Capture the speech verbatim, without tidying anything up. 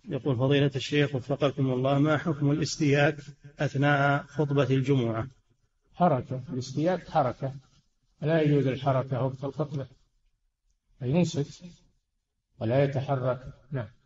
يقول فضيلة الشيخ وفقكم الله، ما حكم الاستياك أثناء خطبة الجمعة؟ حركة، الاستياك حركة، لا يجوز الحركة وقت الخطبة، ينصت ولا يتحرك. نعم.